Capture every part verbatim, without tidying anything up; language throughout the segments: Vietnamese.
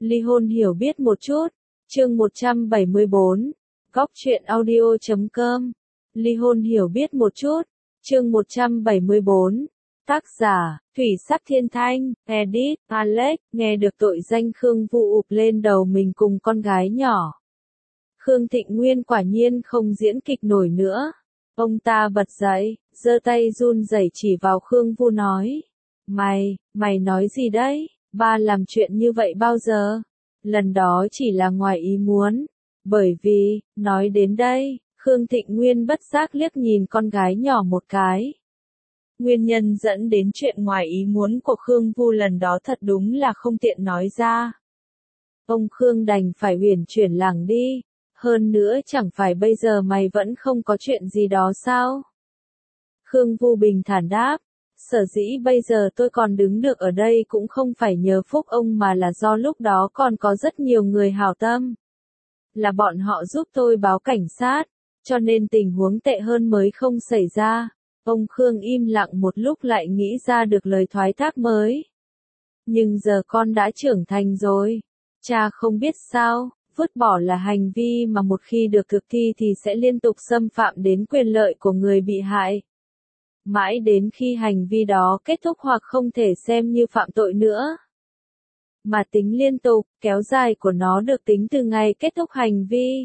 Ly hôn hiểu biết một chút. Chương một trăm bảy mươi bốn. Góc truyện audio chấm com. Ly hôn hiểu biết một chút. Chương một trăm bảy mươi bốn. Tác giả, Thủy Sắc Thiên Thanh, edit, Alex, nghe được tội danh Khương Vu ụp lên đầu mình cùng con gái nhỏ. Khương Thịnh Nguyên quả nhiên không diễn kịch nổi nữa. Ông ta bật dậy, giơ tay run rẩy chỉ vào Khương Vu nói. Mày, mày nói gì đấy? Ba làm chuyện như vậy bao giờ? Lần đó chỉ là ngoài ý muốn. Bởi vì, nói đến đây, Khương Thịnh Nguyên bất giác liếc nhìn con gái nhỏ một cái. Nguyên nhân dẫn đến chuyện ngoài ý muốn của Khương Vu lần đó thật đúng là không tiện nói ra. Ông Khương đành phải uyển chuyển lảng đi. Hơn nữa chẳng phải bây giờ mày vẫn không có chuyện gì đó sao? Khương Vu bình thản đáp. Sở dĩ bây giờ tôi còn đứng được ở đây cũng không phải nhờ phúc ông mà là do lúc đó còn có rất nhiều người hảo tâm. Là bọn họ giúp tôi báo cảnh sát, cho nên tình huống tệ hơn mới không xảy ra. Ông Khương im lặng một lúc lại nghĩ ra được lời thoái thác mới. Nhưng giờ con đã trưởng thành rồi. Cha không biết sao, vứt bỏ là hành vi mà một khi được thực thi thì sẽ liên tục xâm phạm đến quyền lợi của người bị hại. Mãi đến khi hành vi đó kết thúc hoặc không thể xem như phạm tội nữa. Mà tính liên tục, kéo dài của nó được tính từ ngày kết thúc hành vi.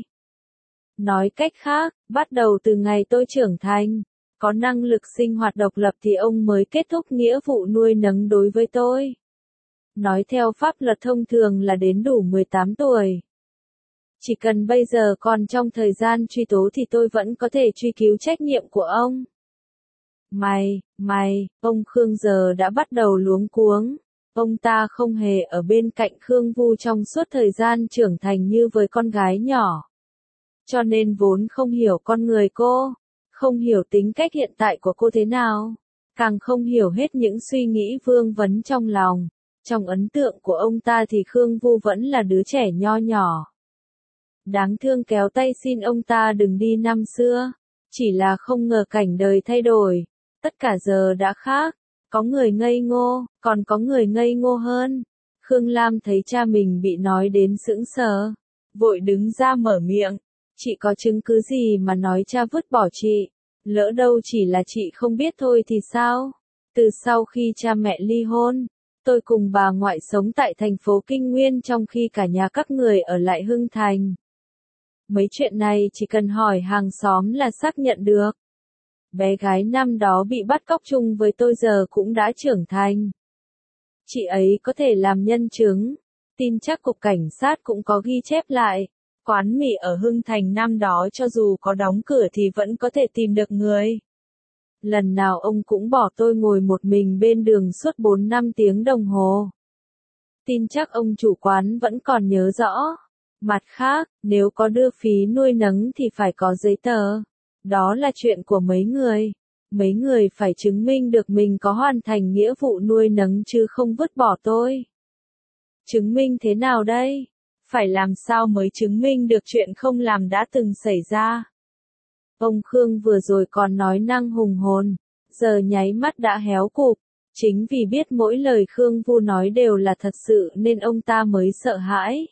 Nói cách khác, bắt đầu từ ngày tôi trưởng thành, có năng lực sinh hoạt độc lập thì ông mới kết thúc nghĩa vụ nuôi nấng đối với tôi. Nói theo pháp luật thông thường là đến đủ mười tám tuổi. Chỉ cần bây giờ còn trong thời gian truy tố thì tôi vẫn có thể truy cứu trách nhiệm của ông. Mày, mày, ông Khương giờ đã bắt đầu luống cuống. Ông ta không hề ở bên cạnh Khương Vu trong suốt thời gian trưởng thành như với con gái nhỏ. Cho nên vốn không hiểu con người cô, không hiểu tính cách hiện tại của cô thế nào, càng không hiểu hết những suy nghĩ vương vấn trong lòng. Trong ấn tượng của ông ta thì Khương Vu vẫn là đứa trẻ nho nhỏ. Đáng thương kéo tay xin ông ta đừng đi năm xưa. Chỉ là không ngờ cảnh đời thay đổi. Tất cả giờ đã khác. Có người ngây ngô, còn có người ngây ngô hơn. Khương Lam thấy cha mình bị nói đến sững sờ. Vội đứng ra mở miệng. Chị có chứng cứ gì mà nói cha vứt bỏ chị? Lỡ đâu chỉ là chị không biết thôi thì sao? Từ sau khi cha mẹ ly hôn, tôi cùng bà ngoại sống tại thành phố Kinh Nguyên trong khi cả nhà các người ở lại Hưng Thành. Mấy chuyện này chỉ cần hỏi hàng xóm là xác nhận được. Bé gái năm đó bị bắt cóc chung với tôi giờ cũng đã trưởng thành. Chị ấy có thể làm nhân chứng. Tin chắc cục cảnh sát cũng có ghi chép lại. Quán mì ở Hưng Thành năm đó cho dù có đóng cửa thì vẫn có thể tìm được người. Lần nào ông cũng bỏ tôi ngồi một mình bên đường suốt bốn năm tiếng đồng hồ. Tin chắc ông chủ quán vẫn còn nhớ rõ. Mặt khác, nếu có đưa phí nuôi nấng thì phải có giấy tờ. Đó là chuyện của mấy người. Mấy người phải chứng minh được mình có hoàn thành nghĩa vụ nuôi nấng chứ không vứt bỏ tôi. Chứng minh thế nào đây? Phải làm sao mới chứng minh được chuyện không làm đã từng xảy ra? Ông Khương vừa rồi còn nói năng hùng hồn, giờ nháy mắt đã héo cụp. Chính vì biết mỗi lời Khương Vu nói đều là thật sự nên ông ta mới sợ hãi.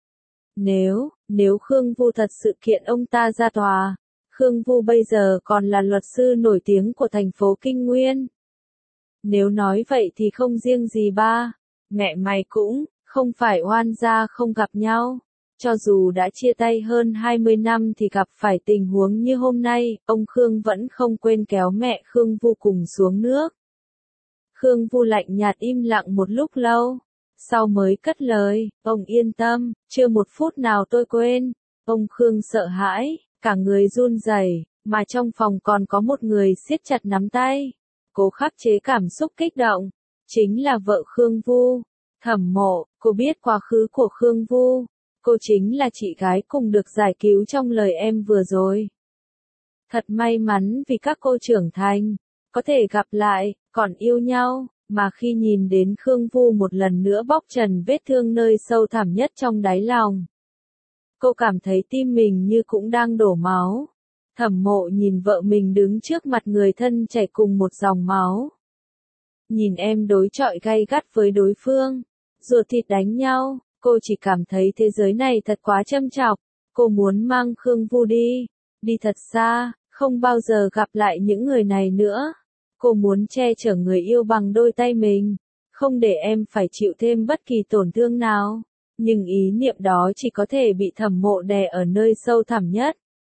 Nếu, nếu Khương Vu thật sự kiện ông ta ra tòa, Khương Vu bây giờ còn là luật sư nổi tiếng của thành phố Kinh Nguyên. Nếu nói vậy thì không riêng gì ba, mẹ mày cũng, không phải oan gia không gặp nhau. Cho dù đã chia tay hơn hai mươi năm thì gặp phải tình huống như hôm nay, ông Khương vẫn không quên kéo mẹ Khương Vu cùng xuống nước. Khương Vu lạnh nhạt im lặng một lúc lâu. Sau mới cất lời, ông yên tâm, chưa một phút nào tôi quên. Ông Khương sợ hãi, cả người run rẩy, mà trong phòng còn có một người siết chặt nắm tay. Cố khắc chế cảm xúc kích động, chính là vợ Khương Vu, Thẩm Mộ. Cô biết quá khứ của Khương Vu, cô chính là chị gái cùng được giải cứu trong lời em vừa rồi. Thật may mắn vì các cô trưởng thành, có thể gặp lại, còn yêu nhau. Mà khi nhìn đến Khương Vu một lần nữa bóc trần vết thương nơi sâu thẳm nhất trong đáy lòng, cô cảm thấy tim mình như cũng đang đổ máu. Thẩm Mộ nhìn vợ mình đứng trước mặt người thân chảy cùng một dòng máu. Nhìn em đối chọi gay gắt với đối phương, ruột thịt đánh nhau, Cô chỉ cảm thấy thế giới này thật quá châm chọc. Cô muốn mang Khương Vu đi, đi thật xa, không bao giờ gặp lại những người này nữa. Cô muốn che chở người yêu bằng đôi tay mình, không để em phải chịu thêm bất kỳ tổn thương nào. Nhưng ý niệm đó chỉ có thể bị Thẩm Mộ đè ở nơi sâu thẳm nhất.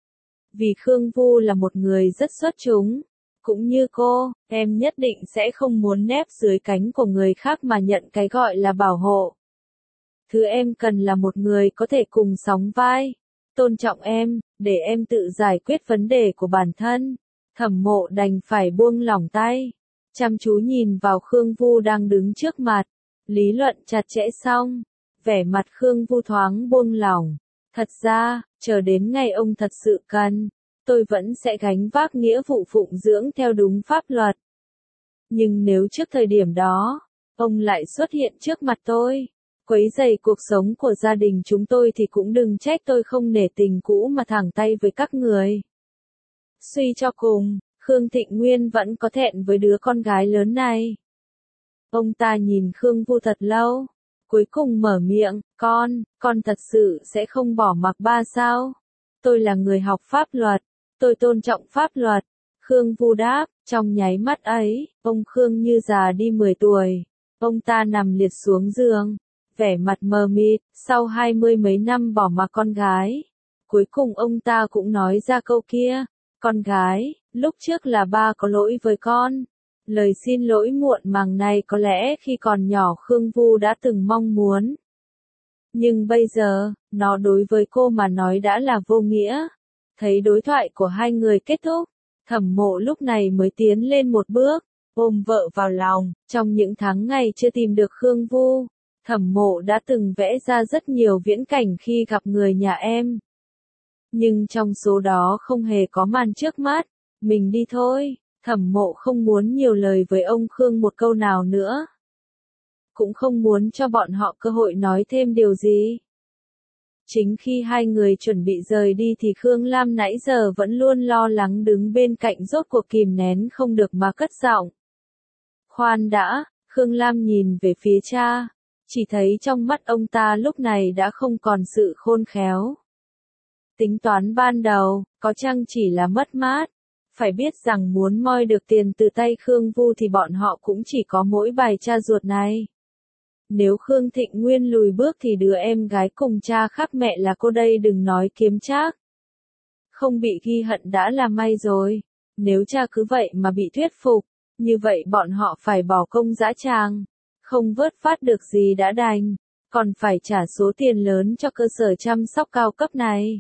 Vì Khương Vu là một người rất xuất chúng. Cũng như cô, em nhất định sẽ không muốn nép dưới cánh của người khác mà nhận cái gọi là bảo hộ. Thứ em cần là một người có thể cùng sóng vai, tôn trọng em, để em tự giải quyết vấn đề của bản thân. Thẩm Mộ đành phải buông lỏng tay, chăm chú nhìn vào Khương Vu đang đứng trước mặt. Lý luận chặt chẽ xong, vẻ mặt Khương Vu thoáng buông lỏng. Thật ra, chờ đến ngày ông thật sự cần, tôi vẫn sẽ gánh vác nghĩa vụ phụng dưỡng theo đúng pháp luật. Nhưng nếu trước thời điểm đó, ông lại xuất hiện trước mặt tôi, quấy rầy cuộc sống của gia đình chúng tôi thì cũng đừng trách tôi không nể tình cũ mà thẳng tay với các người. Suy cho cùng, Khương Thịnh Nguyên vẫn có thẹn với đứa con gái lớn này. Ông ta nhìn Khương Vu thật lâu, cuối cùng mở miệng, con, con thật sự sẽ không bỏ mặc ba sao? Tôi là người học pháp luật, tôi tôn trọng pháp luật. Khương Vu đáp, trong nháy mắt ấy, ông Khương như già đi mười tuổi. Ông ta nằm liệt xuống giường, vẻ mặt mờ mịt, sau hai mươi mấy năm bỏ mặc con gái. Cuối cùng ông ta cũng nói ra câu kia, con gái, lúc trước là ba có lỗi với con. Lời xin lỗi muộn màng này có lẽ khi còn nhỏ Khương Vu đã từng mong muốn. Nhưng bây giờ, nó đối với cô mà nói đã là vô nghĩa. Thấy đối thoại của hai người kết thúc, Thẩm Mộ lúc này mới tiến lên một bước, ôm vợ vào lòng. Trong những tháng ngày chưa tìm được Khương Vu, Thẩm Mộ đã từng vẽ ra rất nhiều viễn cảnh khi gặp người nhà em. Nhưng trong số đó không hề có màn trước mắt, mình đi thôi. Thẩm Mộ không muốn nhiều lời với ông Khương một câu nào nữa. Cũng không muốn cho bọn họ cơ hội nói thêm điều gì. Chính khi hai người chuẩn bị rời đi thì Khương Lam nãy giờ vẫn luôn lo lắng đứng bên cạnh rốt cuộc kìm nén không được mà cất giọng. Khoan đã, Khương Lam nhìn về phía cha, chỉ thấy trong mắt ông ta lúc này đã không còn sự khôn khéo. Tính toán ban đầu, có chăng chỉ là mất mát. Phải biết rằng muốn moi được tiền từ tay Khương Vu thì bọn họ cũng chỉ có mỗi bài cha ruột này. Nếu Khương Thịnh Nguyên lùi bước thì đứa em gái cùng cha khác mẹ là cô đây đừng nói kiếm trác. Không bị ghi hận đã là may rồi. Nếu cha cứ vậy mà bị thuyết phục, như vậy bọn họ phải bỏ công dã tràng. Không vớt phát được gì đã đành, còn phải trả số tiền lớn cho cơ sở chăm sóc cao cấp này.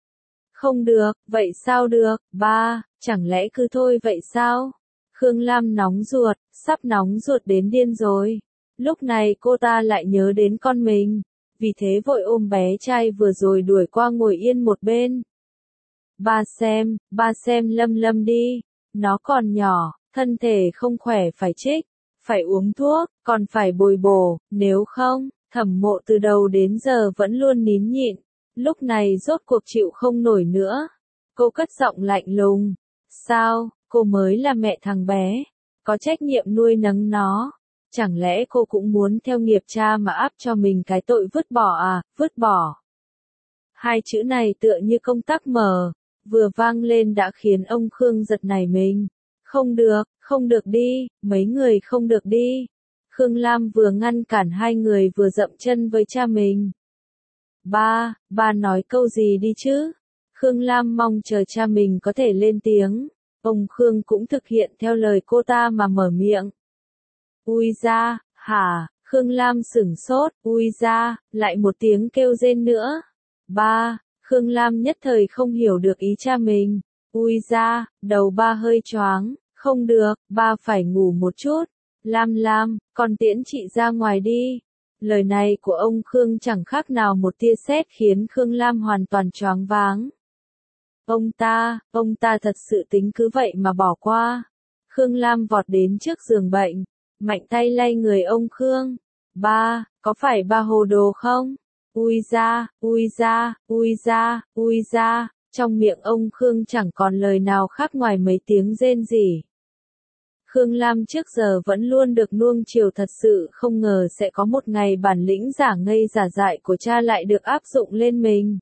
Không được, vậy sao được, ba, chẳng lẽ cứ thôi vậy sao? Khương Lam nóng ruột, sắp nóng ruột đến điên rồi. Lúc này cô ta lại nhớ đến con mình, vì thế vội ôm bé trai vừa rồi đuổi qua ngồi yên một bên. Ba xem, ba xem Lâm Lâm đi, nó còn nhỏ, thân thể không khỏe phải trích, phải uống thuốc, còn phải bồi bổ, nếu không, Thẩm Mộ từ đầu đến giờ vẫn luôn nín nhịn. Lúc này rốt cuộc chịu không nổi nữa. Cô cất giọng lạnh lùng. Sao, cô mới là mẹ thằng bé, có trách nhiệm nuôi nấng nó. Chẳng lẽ cô cũng muốn theo nghiệp cha mà áp cho mình cái tội vứt bỏ à, vứt bỏ. Hai chữ này tựa như công tắc mở, vừa vang lên đã khiến ông Khương giật nảy mình. Không được, không được đi, mấy người không được đi. Khương Lam vừa ngăn cản hai người vừa dậm chân với cha mình. Ba, ba nói câu gì đi chứ? Khương Lam mong chờ cha mình có thể lên tiếng. Ông Khương cũng thực hiện theo lời cô ta mà mở miệng. Ui da, hả? Khương Lam sửng sốt, ui da, lại một tiếng kêu rên nữa. Ba, Khương Lam nhất thời không hiểu được ý cha mình. Ui da, đầu ba hơi choáng, không được, ba phải ngủ một chút. Lam Lam, con tiễn chị ra ngoài đi. Lời này của ông Khương chẳng khác nào một tia sét khiến Khương Lam hoàn toàn choáng váng. Ông ta, ông ta thật sự tính cứ vậy mà bỏ qua. Khương Lam vọt đến trước giường bệnh, mạnh tay lay người ông Khương. Ba, có phải ba hồ đồ không? Ui da, ui da, ui da, ui da, trong miệng ông Khương chẳng còn lời nào khác ngoài mấy tiếng rên rỉ. Khương Lam trước giờ vẫn luôn được nuông chiều, thật sự không ngờ sẽ có một ngày bản lĩnh giả ngây giả dại của cha lại được áp dụng lên mình.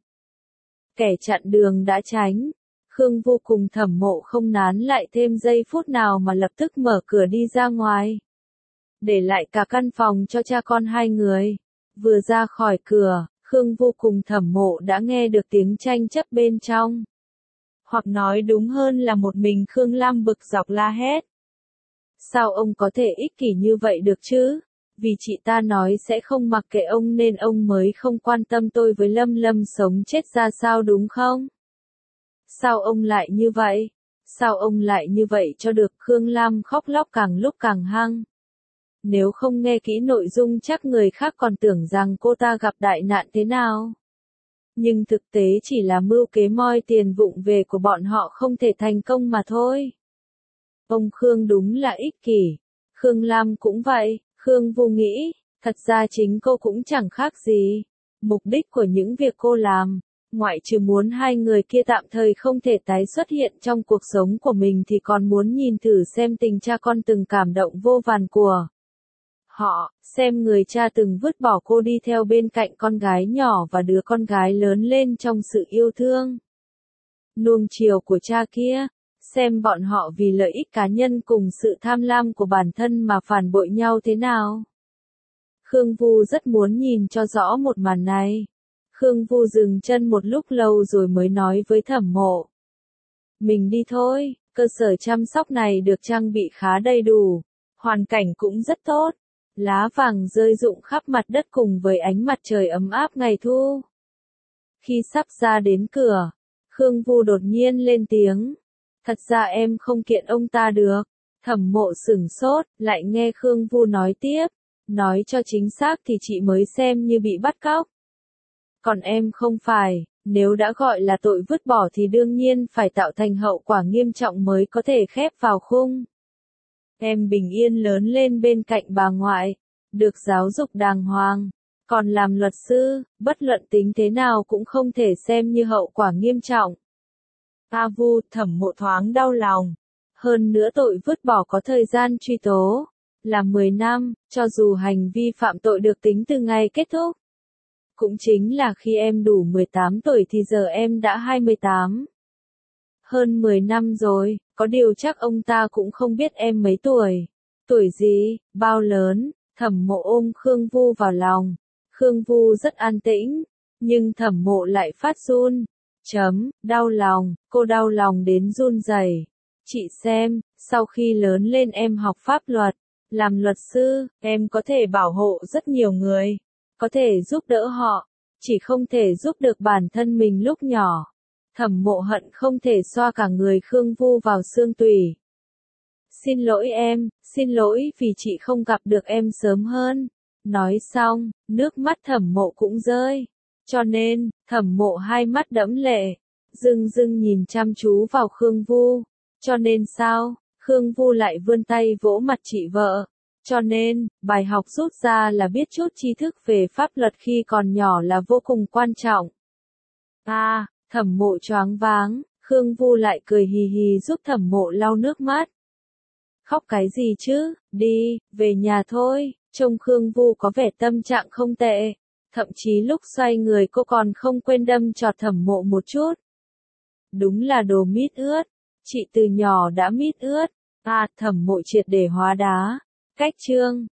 Kẻ chặn đường đã tránh. Khương Vô cùng Thẩm Mộ không nán lại thêm giây phút nào mà lập tức mở cửa đi ra ngoài. Để lại cả căn phòng cho cha con hai người. Vừa ra khỏi cửa, Khương Vô cùng Thẩm Mộ đã nghe được tiếng tranh chấp bên trong. Hoặc nói đúng hơn là một mình Khương Lam bực dọc la hét. Sao ông có thể ích kỷ như vậy được chứ? Vì chị ta nói sẽ không mặc kệ ông nên ông mới không quan tâm tôi với Lâm Lâm sống chết ra sao đúng không? Sao ông lại như vậy? Sao ông lại như vậy cho được? Khương Lam khóc lóc càng lúc càng hăng. Nếu không nghe kỹ nội dung chắc người khác còn tưởng rằng cô ta gặp đại nạn thế nào. Nhưng thực tế chỉ là mưu kế moi tiền vụng về của bọn họ không thể thành công mà thôi. Ông Khương đúng là ích kỷ. Khương Lam cũng vậy, Khương Vô nghĩ, thật ra chính cô cũng chẳng khác gì. Mục đích của những việc cô làm, ngoại trừ muốn hai người kia tạm thời không thể tái xuất hiện trong cuộc sống của mình thì còn muốn nhìn thử xem tình cha con từng cảm động vô vàn của họ, xem người cha từng vứt bỏ cô đi theo bên cạnh con gái nhỏ và đứa con gái lớn lên trong sự yêu thương, nuông chiều của cha kia, xem bọn họ vì lợi ích cá nhân cùng sự tham lam của bản thân mà phản bội nhau thế nào. Khương Vu rất muốn nhìn cho rõ một màn này. Khương Vu dừng chân một lúc lâu rồi mới nói với Thẩm Mộ. Mình đi thôi, cơ sở chăm sóc này được trang bị khá đầy đủ, hoàn cảnh cũng rất tốt. Lá vàng rơi rụng khắp mặt đất cùng với ánh mặt trời ấm áp ngày thu. Khi sắp ra đến cửa, Khương Vu đột nhiên lên tiếng. Thật ra em không kiện ông ta được. Thẩm Mộ sửng sốt, lại nghe Khương Vu nói tiếp. Nói cho chính xác thì chị mới xem như bị bắt cóc. Còn em không phải, nếu đã gọi là tội vứt bỏ thì đương nhiên phải tạo thành hậu quả nghiêm trọng mới có thể khép vào khung. Em bình yên lớn lên bên cạnh bà ngoại, được giáo dục đàng hoàng, còn làm luật sư, bất luận tính thế nào cũng không thể xem như hậu quả nghiêm trọng. A Vu, Thẩm Mộ thoáng đau lòng. Hơn nữa tội vứt bỏ có thời gian truy tố, là mười năm, cho dù hành vi phạm tội được tính từ ngày kết thúc. Cũng chính là khi em đủ mười tám tuổi thì giờ em đã hai mươi tám. Hơn mười năm rồi, có điều chắc ông ta cũng không biết em mấy tuổi. Tuổi gì, bao lớn, Thẩm Mộ ôm Khương Vu vào lòng. Khương Vu rất an tĩnh, nhưng Thẩm Mộ lại phát run. Chấm, đau lòng, cô đau lòng đến run rẩy. Chị xem, sau khi lớn lên em học pháp luật, làm luật sư, em có thể bảo hộ rất nhiều người, có thể giúp đỡ họ, chỉ không thể giúp được bản thân mình lúc nhỏ. Thẩm Mộ hận không thể xoa cả người Khương Vu vào xương tủy. Xin lỗi em, xin lỗi vì chị không gặp được em sớm hơn. Nói xong, nước mắt Thẩm Mộ cũng rơi. Cho nên, Thẩm Mộ hai mắt đẫm lệ, rưng rưng nhìn chăm chú vào Khương Vu. Cho nên sao? Khương Vu lại vươn tay vỗ mặt chị vợ. Cho nên, bài học rút ra là biết chút tri thức về pháp luật khi còn nhỏ là vô cùng quan trọng. À, Thẩm Mộ choáng váng, Khương Vu lại cười hì hì giúp Thẩm Mộ lau nước mắt. Khóc cái gì chứ, đi, về nhà thôi. Trông Khương Vu có vẻ tâm trạng không tệ. Thậm chí lúc xoay người cô còn không quên đâm chọt Thẩm Mộ một chút. Đúng là đồ mít ướt. Chị từ nhỏ đã mít ướt. À, Thẩm Mộ triệt để hóa đá. Cách chương